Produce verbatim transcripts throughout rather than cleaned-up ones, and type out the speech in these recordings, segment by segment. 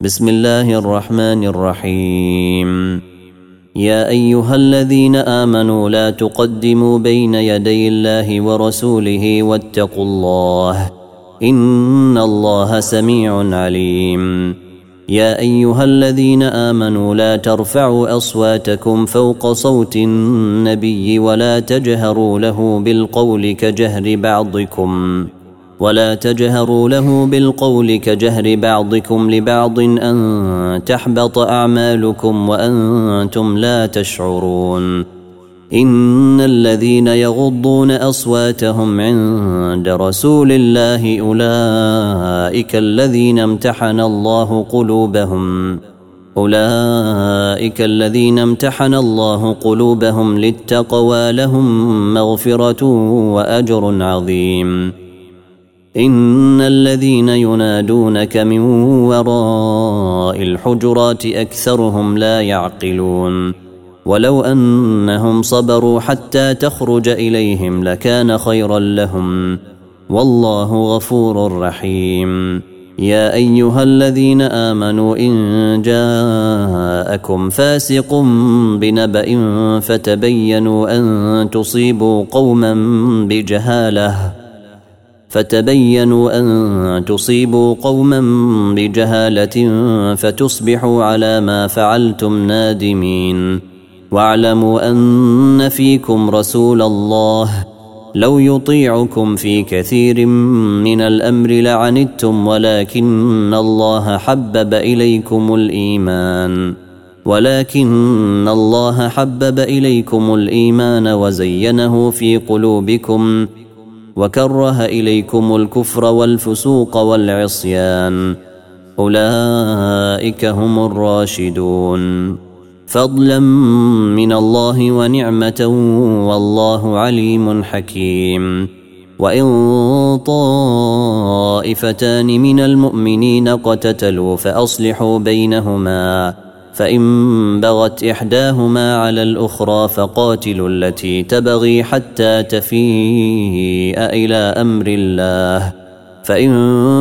بسم الله الرحمن الرحيم. يا أيها الذين آمنوا لا تقدموا بين يدي الله ورسوله واتقوا الله إن الله سميع عليم. يا أيها الذين آمنوا لا ترفعوا أصواتكم فوق صوت النبي ولا تجهروا له بالقول كجهر بعضكم ولا تجهروا له بالقول كجهر بعضكم لبعض أن تحبط أعمالكم وأنتم لا تشعرون. إن الذين يغضون أصواتهم عند رسول الله أولئك الذين امتحن الله قلوبهم أولئك الذين امتحن الله قلوبهم للتقوى لهم مغفرة وأجر عظيم. إن الذين ينادونك من وراء الحجرات أكثرهم لا يعقلون. ولو أنهم صبروا حتى تخرج إليهم لكان خيرا لهم والله غفور رحيم. يا أيها الذين آمنوا إن جاءكم فاسق بنبأ فتبينوا أن تصيبوا قوما بجهالة فتبينوا أن تصيبوا قوما بجهالة فتصبحوا على ما فعلتم نادمين. واعلموا أن فيكم رسول الله لو يطيعكم في كثير من الأمر لعنتم ولكن الله حبب إليكم الإيمان ولكن الله حبب إليكم الإيمان وزينه في قلوبكم وكره إليكم الكفر والفسوق والعصيان أولئك هم الراشدون فضلا من الله ونعمة والله عليم حكيم. وإن طائفتان من المؤمنين اقتتلوا فأصلحوا بينهما فإن بغت إحداهما على الأخرى فقاتلوا التي تبغي حتى تفيء إلى أمر الله فإن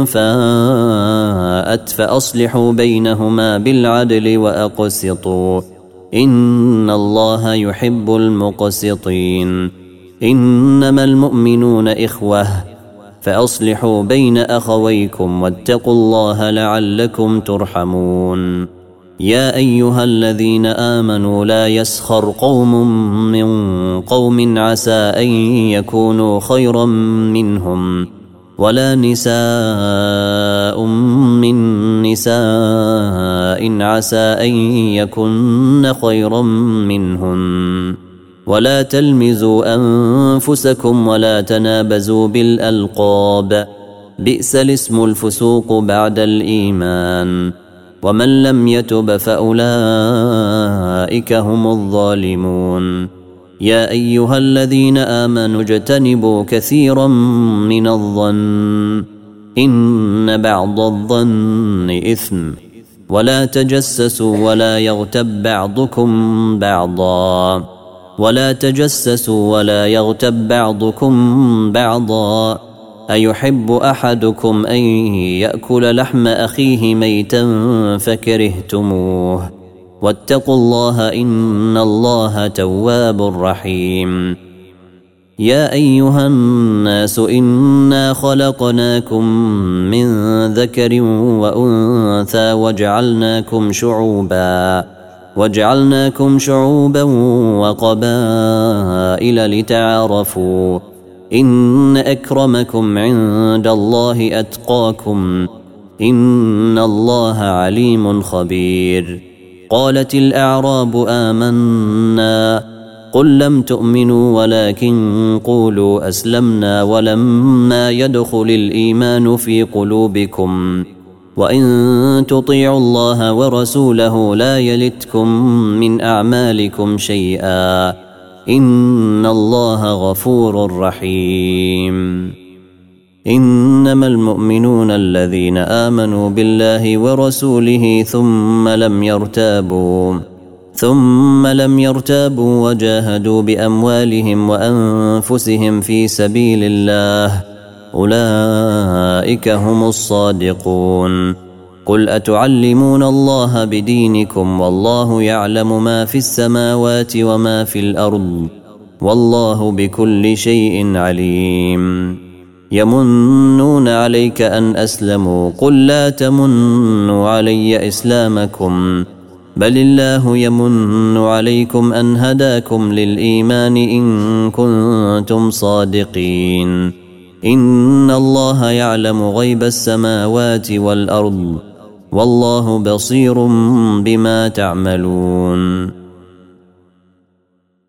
فاءت فأصلحوا بينهما بالعدل وأقسطوا إن الله يحب المقسطين. إنما المؤمنون إخوة فأصلحوا بين أخويكم واتقوا الله لعلكم ترحمون. يا أيها الذين آمنوا لا يسخر قوم من قوم عسى أن يكونوا خيرا منهم ولا نساء من نساء عسى أن يكن خيرا منهن ولا تلمزوا أنفسكم ولا تنابزوا بالألقاب بئس الاسم الفسوق بعد الإيمان ومن لم يتب فأولئك هم الظالمون. يا أيها الذين آمنوا اجتنبوا كثيرا من الظن إن بعض الظن إثم ولا تجسسوا ولا يغتب بعضكم بعضا ولا تجسسوا ولا يغتب بعضكم بعضا أيحب أحدكم أن يأكل لحم أخيه ميتا فكرهتموه واتقوا الله إن الله تواب رحيم. يا أيها الناس إنا خلقناكم من ذكر وأنثى وجعلناكم شعوبا وجعلناكم شعوبا وقبائل لتعارفوا إن أكرمكم عند الله أتقاكم إن الله عليم خبير. قالت الأعراب آمنا قل لم تؤمنوا ولكن قولوا أسلمنا ولما يدخل الإيمان في قلوبكم وإن تطيعوا الله ورسوله لا يلتكم من أعمالكم شيئا إن الله غفور رحيم. إنما المؤمنون الذين آمنوا بالله ورسوله ثم لم يرتابوا ثم لم يرتابوا وجاهدوا بأموالهم وأنفسهم في سبيل الله أولئك هم الصادقون. قل أتعلمون الله بدينكم والله يعلم ما في السماوات وما في الأرض والله بكل شيء عليم. يمنون عليك أن أسلموا قل لا تمنوا علي إسلامكم بل الله يمن عليكم أن هداكم للإيمان إن كنتم صادقين. إن الله يعلم غيب السماوات والأرض والله بصير بما تعملون.